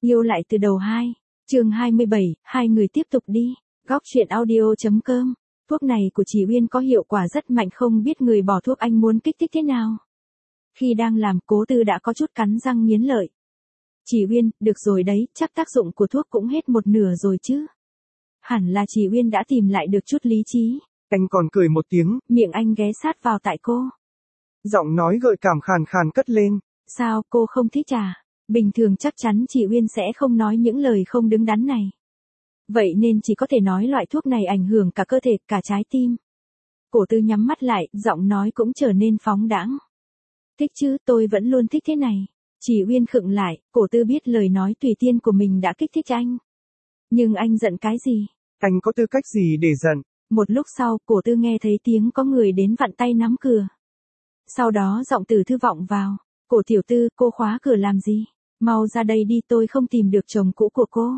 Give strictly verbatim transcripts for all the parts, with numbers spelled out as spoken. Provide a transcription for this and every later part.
Yêu lại từ đầu hai. Chương hai mươi bảy, hai người tiếp tục đi. Góc truyện audio.com. Thuốc này của chị Uyên có hiệu quả rất mạnh, không biết người bỏ thuốc anh muốn kích thích thế nào. Khi đang làm, Cố Tư đã có chút cắn răng nghiến lợi. Chị Uyên, được rồi đấy, chắc tác dụng của thuốc cũng hết một nửa rồi chứ. Hẳn là chị Uyên đã tìm lại được chút lý trí. Anh còn cười một tiếng, miệng anh ghé sát vào tại cô. Giọng nói gợi cảm khàn khàn cất lên. Sao, cô không thích à? Bình thường chắc chắn chị Uyên sẽ không nói những lời không đứng đắn này. Vậy nên chỉ có thể nói loại thuốc này ảnh hưởng cả cơ thể, cả trái tim. Cổ Tư nhắm mắt lại, giọng nói cũng trở nên phóng đãng. Thích chứ, tôi vẫn luôn thích thế này. Chị Uyên khựng lại, Cổ Tư biết lời nói tùy tiện của mình đã kích thích anh. Nhưng anh giận cái gì? Anh có tư cách gì để giận? Một lúc sau, Cổ Tư nghe thấy tiếng có người đến vặn tay nắm cửa. Sau đó giọng Từ Thư vọng vào. Cổ tiểu thư, cô khóa cửa làm gì? Mau ra đây đi, tôi không tìm được chồng cũ của cô.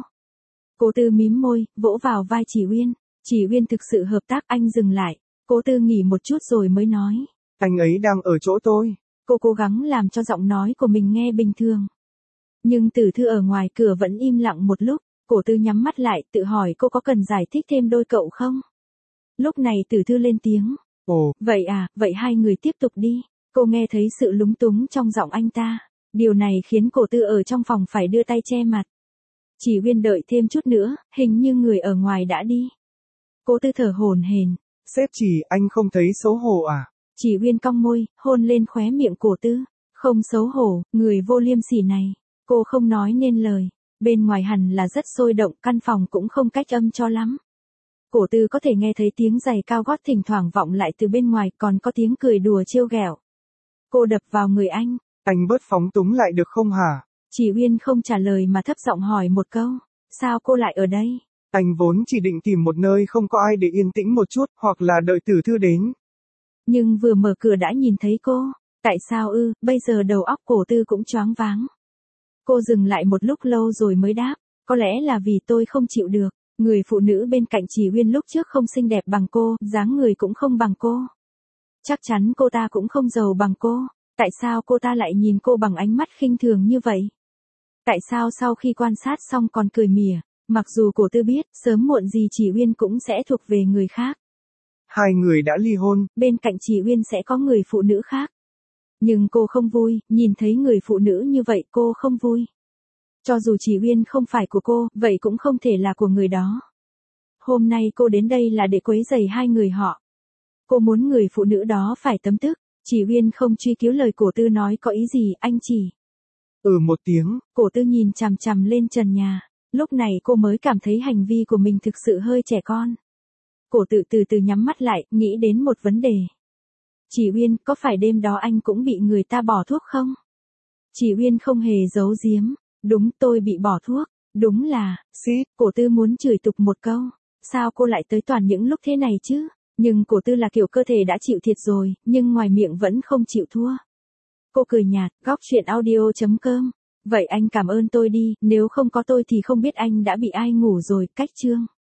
Cố Tư mím môi, vỗ vào vai chị Uyên. Chị Uyên thực sự hợp tác, anh dừng lại. Cố Tư nghỉ một chút rồi mới nói. Anh ấy đang ở chỗ tôi. Cô cố gắng làm cho giọng nói của mình nghe bình thường. Nhưng Tử Thư ở ngoài cửa vẫn im lặng một lúc. Cố Tư nhắm mắt lại, tự hỏi cô có cần giải thích thêm đôi cậu không? Lúc này Tử Thư lên tiếng. Ồ, vậy à, vậy hai người tiếp tục đi. Cô nghe thấy sự lúng túng trong giọng anh ta. Điều này khiến Cố Tư ở trong phòng phải đưa tay che mặt. Chỉ Uyên đợi thêm chút nữa, hình như người ở ngoài đã đi. Cố Tư thở hổn hển. Sếp Chỉ, anh không thấy xấu hổ à? Chỉ Uyên cong môi, hôn lên khóe miệng Cố Tư. Không xấu hổ, người vô liêm sỉ này. Cô không nói nên lời. Bên ngoài hẳn là rất sôi động, căn phòng cũng không cách âm cho lắm. Cố Tư có thể nghe thấy tiếng giày cao gót thỉnh thoảng vọng lại từ bên ngoài, còn có tiếng cười đùa trêu ghẹo. Cô đập vào người anh. Anh bớt phóng túng lại được không hả? Chỉ Uyên không trả lời mà thấp giọng hỏi một câu. Sao cô lại ở đây? Anh vốn chỉ định tìm một nơi không có ai để yên tĩnh một chút, hoặc là đợi Tử Thư đến. Nhưng vừa mở cửa đã nhìn thấy cô. Tại sao ư, bây giờ đầu óc Cố Tư cũng choáng váng. Cô dừng lại một lúc lâu rồi mới đáp. Có lẽ là vì tôi không chịu được. Người phụ nữ bên cạnh Chỉ Uyên lúc trước không xinh đẹp bằng cô, dáng người cũng không bằng cô. Chắc chắn cô ta cũng không giàu bằng cô. Tại sao cô ta lại nhìn cô bằng ánh mắt khinh thường như vậy? Tại sao sau khi quan sát xong còn cười mỉa? Mặc dù Cố Tư biết, sớm muộn gì Chỉ Uyên cũng sẽ thuộc về người khác. Hai người đã ly hôn. Bên cạnh Chỉ Uyên sẽ có người phụ nữ khác. Nhưng cô không vui, nhìn thấy người phụ nữ như vậy cô không vui. Cho dù Chỉ Uyên không phải của cô, vậy cũng không thể là của người đó. Hôm nay cô đến đây là để quấy rầy hai người họ. Cô muốn người phụ nữ đó phải tấm tức. Chỉ Uyên không truy cứu lời Cố Tư nói có ý gì, anh chỉ. Ừ một tiếng. Cố Tư nhìn chằm chằm lên trần nhà. Lúc này cô mới cảm thấy hành vi của mình thực sự hơi trẻ con. Cố Tự từ từ nhắm mắt lại, nghĩ đến một vấn đề. Chỉ Uyên, có phải đêm đó anh cũng bị người ta bỏ thuốc không? Chỉ Uyên không hề giấu giếm. Đúng, tôi bị bỏ thuốc. Đúng là, Xít. Cố Tư muốn chửi tục một câu. Sao cô lại tới toàn những lúc thế này chứ? Nhưng Cố Tư là kiểu cơ thể đã chịu thiệt rồi, nhưng ngoài miệng vẫn không chịu thua. Cô cười nhạt, góc truyện audio.com. Vậy anh cảm ơn tôi đi, nếu không có tôi thì không biết anh đã bị ai ngủ rồi, cách chương.